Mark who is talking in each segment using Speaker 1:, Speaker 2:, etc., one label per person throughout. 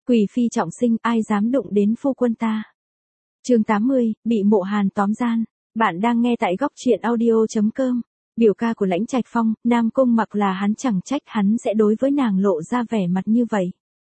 Speaker 1: Quỷ phi trọng sinh, ai dám đụng đến phu quân ta. Chương 80, bị Mộ Hàn tóm gian. Bạn đang nghe tại góc truyện audio.com. Biểu ca của Lãnh Trạch Phong, Nam Cung Mặc là hắn, chẳng trách hắn sẽ đối với nàng lộ ra vẻ mặt như vậy.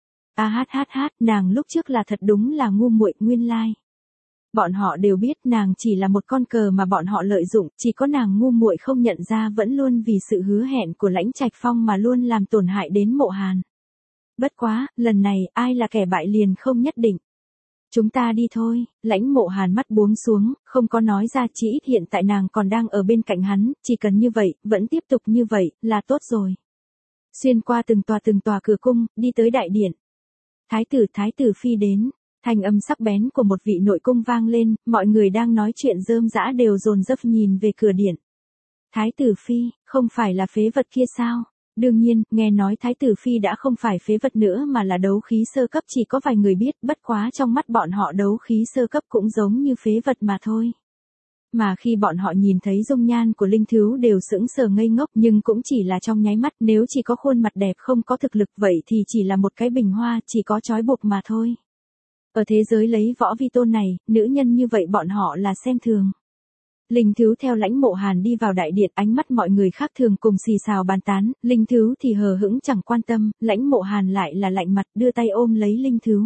Speaker 1: Nàng lúc trước là thật đúng là ngu muội, nguyên lai. Bọn họ đều biết nàng chỉ là một con cờ mà bọn họ lợi dụng, chỉ có nàng ngu muội không nhận ra, vẫn luôn vì sự hứa hẹn của Lãnh Trạch Phong mà luôn làm tổn hại đến Mộ Hàn. Bất quá, lần này ai là kẻ bại liền không nhất định. Chúng ta đi thôi. Lãnh Mộ Hàn mắt buông xuống, không có nói ra, chỉ ít hiện tại nàng còn đang ở bên cạnh hắn, chỉ cần như vậy, vẫn tiếp tục như vậy, là tốt rồi. Xuyên qua từng tòa cửa cung, đi tới đại điện. Thái tử phi đến. Thanh âm sắc bén của một vị nội cung vang lên, mọi người đang nói chuyện rơm rã đều dồn dập nhìn về cửa điện. Thái tử phi, không phải là phế vật kia sao? Đương nhiên, nghe nói thái tử phi đã không phải phế vật nữa mà là đấu khí sơ cấp, chỉ có vài người biết, bất quá trong mắt bọn họ đấu khí sơ cấp cũng giống như phế vật mà thôi. Mà khi bọn họ nhìn thấy dung nhan của Linh Thứu đều sững sờ ngây ngốc, nhưng cũng chỉ là trong nháy mắt, nếu chỉ có khuôn mặt đẹp không có thực lực vậy thì chỉ là một cái bình hoa, chỉ có trói buộc mà thôi. Ở thế giới lấy võ vi tôn này, nữ nhân như vậy bọn họ là xem thường. Linh Thứu theo Lãnh Mộ Hàn đi vào đại điện, ánh mắt mọi người khác thường cùng xì xào bàn tán, Linh Thứu thì hờ hững chẳng quan tâm, Lãnh Mộ Hàn lại là lạnh mặt đưa tay ôm lấy Linh Thứu.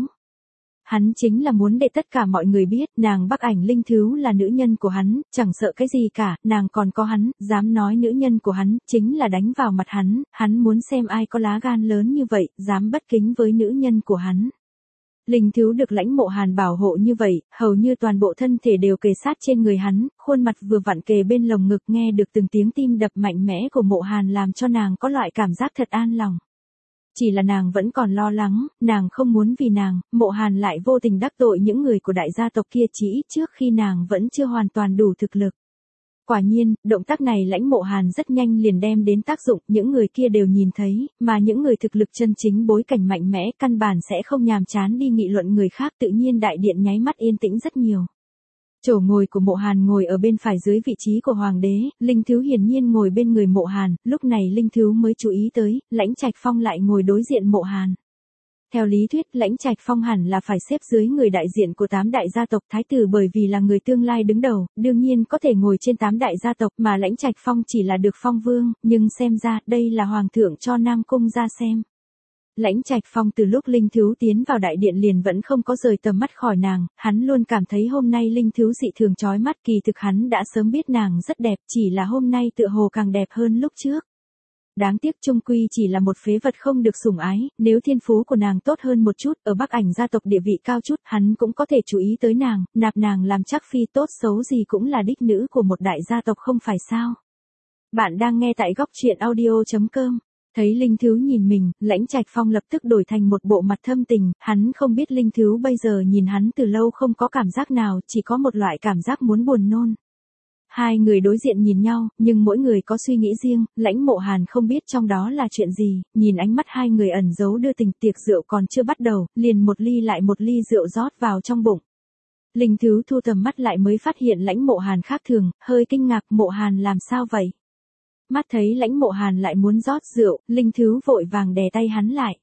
Speaker 1: Hắn chính là muốn để tất cả mọi người biết, nàng Bắc Ảnh Linh Thứu là nữ nhân của hắn, chẳng sợ cái gì cả, nàng còn có hắn, dám nói nữ nhân của hắn, chính là đánh vào mặt hắn muốn xem ai có lá gan lớn như vậy, dám bất kính với nữ nhân của hắn. Linh Thứu được Lãnh Mộ Hàn bảo hộ như vậy, hầu như toàn bộ thân thể đều kề sát trên người hắn, khuôn mặt vừa vặn kề bên lồng ngực, nghe được từng tiếng tim đập mạnh mẽ của Mộ Hàn làm cho nàng có loại cảm giác thật an lòng. Chỉ là nàng vẫn còn lo lắng, nàng không muốn vì nàng, Mộ Hàn lại vô tình đắc tội những người của đại gia tộc kia, chỉ ít trước khi nàng vẫn chưa hoàn toàn đủ thực lực. Quả nhiên, động tác này Lãnh Mộ Hàn rất nhanh liền đem đến tác dụng, những người kia đều nhìn thấy, mà những người thực lực chân chính bối cảnh mạnh mẽ căn bản sẽ không nhàm chán đi nghị luận người khác, tự nhiên đại điện nháy mắt yên tĩnh rất nhiều. Chỗ ngồi của Mộ Hàn ngồi ở bên phải dưới vị trí của Hoàng đế, Linh Thứu hiển nhiên ngồi bên người Mộ Hàn, lúc này Linh Thứu mới chú ý tới, Lãnh Trạch Phong lại ngồi đối diện Mộ Hàn. Theo lý thuyết, Lãnh Trạch Phong hẳn là phải xếp dưới người đại diện của 8 đại gia tộc, thái tử bởi vì là người tương lai đứng đầu, đương nhiên có thể ngồi trên 8 đại gia tộc, mà Lãnh Trạch Phong chỉ là được phong vương, nhưng xem ra, đây là hoàng thượng cho Nam Cung ra xem. Lãnh Trạch Phong từ lúc Linh Thứu tiến vào đại điện liền vẫn không có rời tầm mắt khỏi nàng, hắn luôn cảm thấy hôm nay Linh Thứu dị thường chói mắt, kỳ thực hắn đã sớm biết nàng rất đẹp, chỉ là hôm nay tựa hồ càng đẹp hơn lúc trước. Đáng tiếc chung quy chỉ là một phế vật không được sủng ái, nếu thiên phú của nàng tốt hơn một chút, ở Bắc Ảnh gia tộc địa vị cao chút, hắn cũng có thể chú ý tới nàng, nạp nàng làm chắc phi, tốt xấu gì cũng là đích nữ của một đại gia tộc không phải sao. Bạn đang nghe tại góc truyện audio.com. Thấy Linh Thứu nhìn mình, Lãnh Trạch Phong lập tức đổi thành một bộ mặt thâm tình, hắn không biết Linh Thứu bây giờ nhìn hắn từ lâu không có cảm giác nào, chỉ có một loại cảm giác muốn buồn nôn. Hai người đối diện nhìn nhau, nhưng mỗi người có suy nghĩ riêng, Lãnh Mộ Hàn không biết trong đó là chuyện gì, nhìn ánh mắt hai người ẩn giấu đưa tình, tiệc rượu còn chưa bắt đầu, liền một ly lại một ly rượu rót vào trong bụng. Linh Thứu thu tầm mắt lại mới phát hiện Lãnh Mộ Hàn khác thường, hơi kinh ngạc, Mộ Hàn làm sao vậy? Mắt thấy Lãnh Mộ Hàn lại muốn rót rượu, Linh Thứu vội vàng đè tay hắn lại.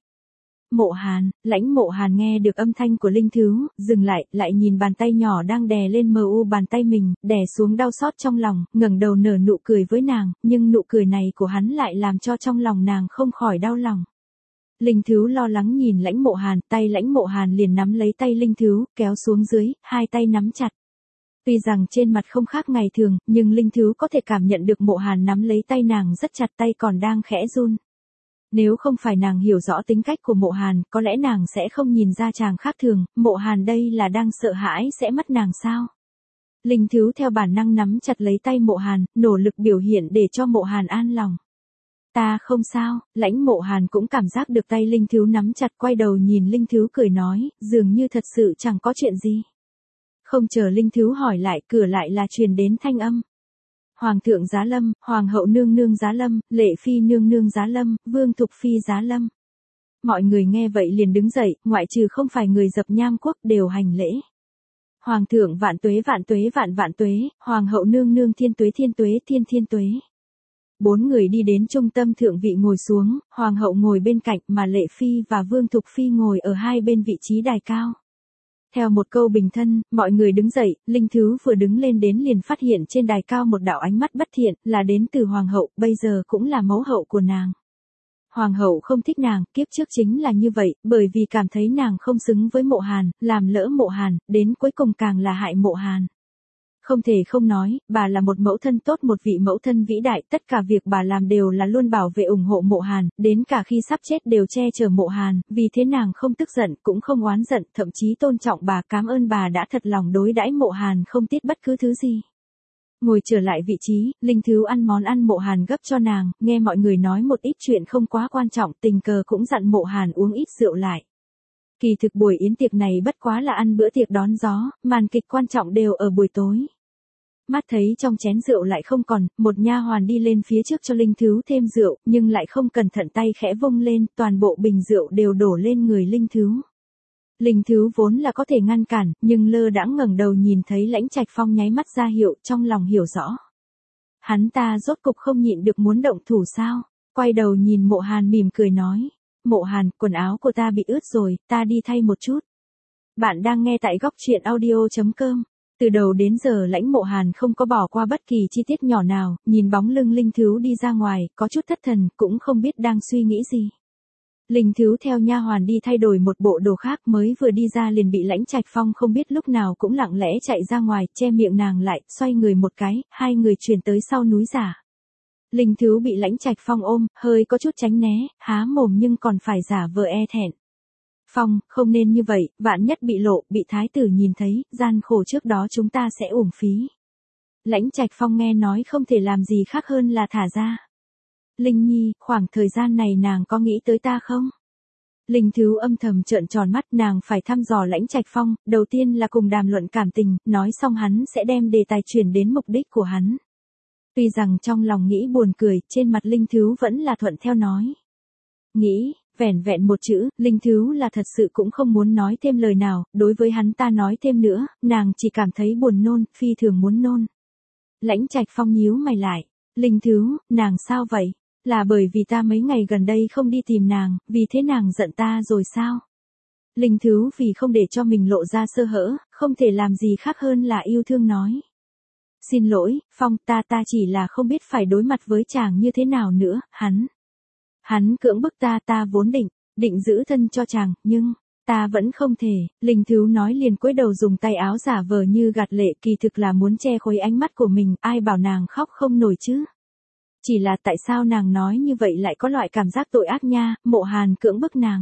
Speaker 1: Mộ Hàn, Lãnh Mộ Hàn nghe được âm thanh của Linh Thứu, dừng lại nhìn bàn tay nhỏ đang đè lên bàn tay mình, đè xuống đau xót trong lòng, ngẩng đầu nở nụ cười với nàng, nhưng nụ cười này của hắn lại làm cho trong lòng nàng không khỏi đau lòng. Linh Thứu lo lắng nhìn Lãnh Mộ Hàn, tay Lãnh Mộ Hàn liền nắm lấy tay Linh Thứu, kéo xuống dưới, hai tay nắm chặt. Tuy rằng trên mặt không khác ngày thường, nhưng Linh Thứu có thể cảm nhận được Mộ Hàn nắm lấy tay nàng rất chặt, tay còn đang khẽ run. Nếu không phải nàng hiểu rõ tính cách của Mộ Hàn, có lẽ nàng sẽ không nhìn ra chàng khác thường, Mộ Hàn đây là đang sợ hãi sẽ mất nàng sao? Linh Thứu theo bản năng nắm chặt lấy tay Mộ Hàn, nỗ lực biểu hiện để cho Mộ Hàn an lòng. Ta không sao, Lãnh Mộ Hàn cũng cảm giác được tay Linh Thứu nắm chặt, quay đầu nhìn Linh Thứu cười nói, dường như thật sự chẳng có chuyện gì. Không chờ Linh Thứu hỏi lại, cửa lại là truyền đến thanh âm. Hoàng thượng giá lâm, hoàng hậu nương nương giá lâm, lệ phi nương nương giá lâm, vương thục phi giá lâm. Mọi người nghe vậy liền đứng dậy, ngoại trừ không phải người Dập Nham quốc đều hành lễ. Hoàng thượng vạn tuế vạn tuế vạn vạn tuế, hoàng hậu nương nương thiên tuế thiên tuế thiên thiên tuế. 4 người đi đến trung tâm thượng vị ngồi xuống, hoàng hậu ngồi bên cạnh mà Lệ Phi và Vương Thục Phi ngồi ở hai bên vị trí đài cao. Theo một câu bình thân, mọi người đứng dậy, Linh Thứ vừa đứng lên đến liền phát hiện trên đài cao một đạo ánh mắt bất thiện, là đến từ hoàng hậu, bây giờ cũng là mẫu hậu của nàng. Hoàng hậu không thích nàng, kiếp trước chính là như vậy, bởi vì cảm thấy nàng không xứng với Mộ Hàn, làm lỡ Mộ Hàn, đến cuối cùng càng là hại Mộ Hàn. Không thể không nói, bà là một mẫu thân tốt, một vị mẫu thân vĩ đại, tất cả việc bà làm đều là luôn bảo vệ ủng hộ Mộ Hàn, đến cả khi sắp chết đều che chở Mộ Hàn, vì thế nàng không tức giận, cũng không oán giận, thậm chí tôn trọng bà, cảm ơn bà đã thật lòng đối đãi Mộ Hàn không tiếc bất cứ thứ gì. Ngồi trở lại vị trí, Linh Thứ ăn món ăn Mộ Hàn gấp cho nàng, nghe mọi người nói một ít chuyện không quá quan trọng, tình cờ cũng dặn Mộ Hàn uống ít rượu lại. Kỳ thực buổi yến tiệc này bất quá là ăn bữa tiệc đón gió, màn kịch quan trọng đều ở buổi tối. Mắt thấy trong chén rượu lại không còn, một nha hoàn đi lên phía trước cho Linh Thứ thêm rượu, nhưng lại không cẩn thận tay khẽ vung lên, toàn bộ bình rượu đều đổ lên người Linh Thứ. Linh Thứ vốn là có thể ngăn cản, nhưng lơ đãng ngẩng đầu nhìn thấy Lãnh Trạch Phong nháy mắt ra hiệu, trong lòng hiểu rõ. Hắn ta rốt cục không nhịn được muốn động thủ sao? Quay đầu nhìn Mộ Hàn mỉm cười nói. Mộ Hàn, quần áo của ta bị ướt rồi, ta đi thay một chút. Bạn đang nghe tại góc truyện audio.com. Từ đầu đến giờ Lãnh Mộ Hàn không có bỏ qua bất kỳ chi tiết nhỏ nào, nhìn bóng lưng Linh Thứ đi ra ngoài, có chút thất thần, cũng không biết đang suy nghĩ gì. Linh Thứ theo nha hoàn đi thay đổi một bộ đồ khác, mới vừa đi ra liền bị Lãnh Trạch Phong không biết lúc nào cũng lặng lẽ chạy ra ngoài, che miệng nàng lại, xoay người một cái, hai người chuyển tới sau núi giả. Linh Thứ bị Lãnh Trạch Phong ôm, hơi có chút tránh né, há mồm nhưng còn phải giả vờ e thẹn. Phong, không nên như vậy, vạn nhất bị lộ, bị thái tử nhìn thấy, gian khổ trước đó chúng ta sẽ uổng phí. Lãnh Trạch Phong nghe nói không thể làm gì khác hơn là thả ra. Linh Nhi, khoảng thời gian này nàng có nghĩ tới ta không? Linh Thứ âm thầm trợn tròn mắt, nàng phải thăm dò Lãnh Trạch Phong, đầu tiên là cùng đàm luận cảm tình, nói xong hắn sẽ đem đề tài chuyển đến mục đích của hắn. Tuy rằng trong lòng nghĩ buồn cười, trên mặt Linh Thứ vẫn là thuận theo nói. Nghĩ, vẻn vẹn một chữ, Linh Thứ là thật sự cũng không muốn nói thêm lời nào, đối với hắn ta nói thêm nữa, nàng chỉ cảm thấy buồn nôn, phi thường muốn nôn. Lãnh Trạch Phong nhíu mày lại. Linh Thứ, nàng sao vậy? Là bởi vì ta mấy ngày gần đây không đi tìm nàng, vì thế nàng giận ta rồi sao? Linh Thứ vì không để cho mình lộ ra sơ hở, không thể làm gì khác hơn là yêu thương nói. Xin lỗi, Phong, ta chỉ là không biết phải đối mặt với chàng như thế nào nữa, Hắn cưỡng bức ta vốn định giữ thân cho chàng, nhưng, ta vẫn không thể, Linh Thứ nói liền cúi đầu dùng tay áo giả vờ như gạt lệ, kỳ thực là muốn che khối ánh mắt của mình, ai bảo nàng khóc không nổi chứ. Chỉ là tại sao nàng nói như vậy lại có loại cảm giác tội ác nha, Mộ Hàn cưỡng bức nàng.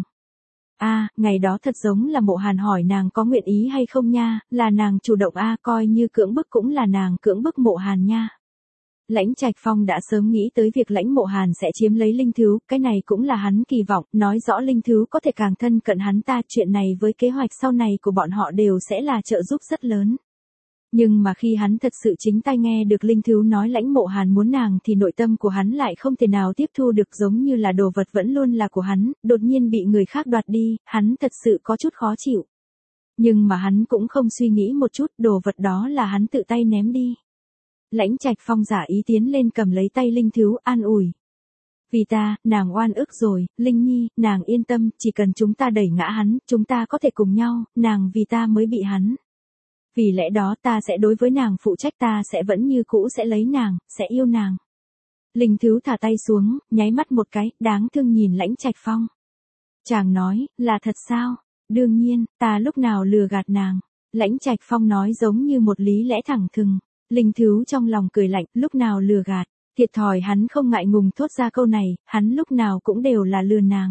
Speaker 1: Ngày đó thật giống là Mộ Hàn hỏi nàng có nguyện ý hay không nha, là nàng chủ động coi như cưỡng bức cũng là nàng cưỡng bức Mộ Hàn nha. Lãnh Trạch Phong đã sớm nghĩ tới việc Lãnh Mộ Hàn sẽ chiếm lấy Linh Thứ, cái này cũng là hắn kỳ vọng, nói rõ Linh Thứ có thể càng thân cận hắn ta, chuyện này với kế hoạch sau này của bọn họ đều sẽ là trợ giúp rất lớn. Nhưng mà khi hắn thật sự chính tai nghe được Linh Thứ nói Lãnh Mộ Hàn muốn nàng thì nội tâm của hắn lại không thể nào tiếp thu được, giống như là đồ vật vẫn luôn là của hắn, đột nhiên bị người khác đoạt đi, hắn thật sự có chút khó chịu. Nhưng mà hắn cũng không suy nghĩ một chút, đồ vật đó là hắn tự tay ném đi. Lãnh Trạch Phong giả ý tiến lên cầm lấy tay Linh Thứ, an ủi. Vì ta, nàng oan ức rồi, Linh Nhi, nàng yên tâm, chỉ cần chúng ta đẩy ngã hắn, chúng ta có thể cùng nhau, nàng vì ta mới bị hắn. Vì lẽ đó ta sẽ đối với nàng phụ trách, ta sẽ vẫn như cũ sẽ lấy nàng, sẽ yêu nàng. Linh Thứ thả tay xuống, nháy mắt một cái, đáng thương nhìn Lãnh Trạch Phong. Chàng nói, là thật sao? Đương nhiên, ta lúc nào lừa gạt nàng. Lãnh Trạch Phong nói giống như một lý lẽ thẳng thừng. Linh Thứ trong lòng cười lạnh, lúc nào lừa gạt. Thiệt thòi hắn không ngại ngùng thốt ra câu này, hắn lúc nào cũng đều là lừa nàng.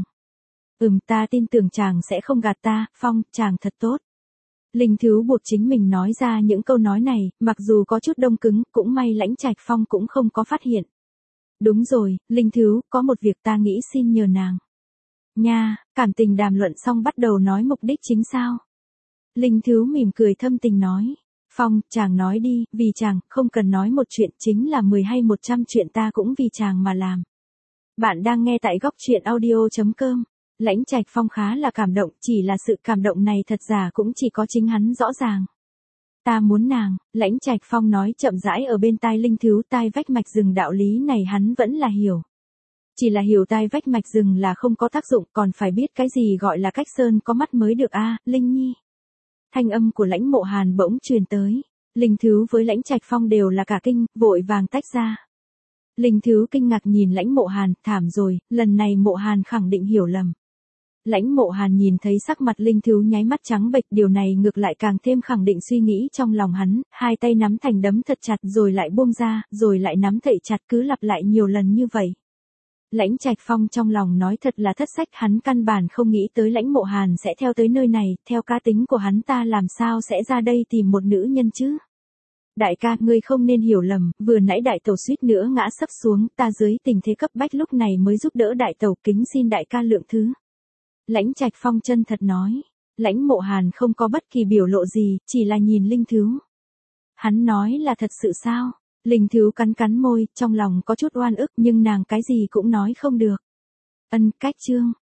Speaker 1: Ta tin tưởng chàng sẽ không gạt ta, Phong, chàng thật tốt. Linh Thứ buộc chính mình nói ra những câu nói này, mặc dù có chút đông cứng, cũng may Lãnh Trạch Phong cũng không có phát hiện. Đúng rồi, Linh Thứ, có một việc ta nghĩ xin nhờ nàng. Nha, cảm tình đàm luận xong bắt đầu nói mục đích chính sao? Linh Thứ mỉm cười thâm tình nói. Phong, chàng nói đi, vì chàng, không cần nói một chuyện, chính là 10 hay 100 chuyện ta cũng vì chàng mà làm. Bạn đang nghe tại góc truyện audio.com. Lãnh Trạch Phong khá là cảm động, chỉ là sự cảm động này thật ra cũng chỉ có chính hắn rõ ràng. Ta muốn nàng, Lãnh Trạch Phong nói chậm rãi ở bên tai Linh Thiếu, tai vách mạch rừng đạo lý này hắn vẫn là hiểu. Chỉ là hiểu tai vách mạch rừng là không có tác dụng, còn phải biết cái gì gọi là cách sơn có mắt mới được a, Linh Nhi. Thanh âm của Lãnh Mộ Hàn bỗng truyền tới. Linh Thiếu với Lãnh Trạch Phong đều là cả kinh, vội vàng tách ra. Linh Thiếu kinh ngạc nhìn Lãnh Mộ Hàn, thảm rồi, lần này Mộ Hàn khẳng định hiểu lầm. Lãnh Mộ Hàn nhìn thấy sắc mặt Linh Thiếu nháy mắt trắng bệch, điều này ngược lại càng thêm khẳng định suy nghĩ trong lòng hắn, hai tay nắm thành đấm thật chặt rồi lại buông ra, rồi lại nắm thậy chặt, cứ lặp lại nhiều lần như vậy. Lãnh Trạch Phong trong lòng nói thật là thất sách, hắn căn bản không nghĩ tới Lãnh Mộ Hàn sẽ theo tới nơi này, theo cá tính của hắn ta làm sao sẽ ra đây tìm một nữ nhân chứ. Đại ca, ngươi không nên hiểu lầm, vừa nãy đại tẩu suýt nữa ngã sấp xuống, ta dưới tình thế cấp bách lúc này mới giúp đỡ đại tẩu, kính xin đại ca lượng thứ. Lãnh Trạch Phong chân thật nói. Lãnh Mộ Hàn không có bất kỳ biểu lộ gì, chỉ là nhìn Linh Thiếu. Hắn nói là thật sự sao? Linh Thiếu cắn cắn môi, trong lòng có chút oan ức nhưng nàng cái gì cũng nói không được. Cách chương.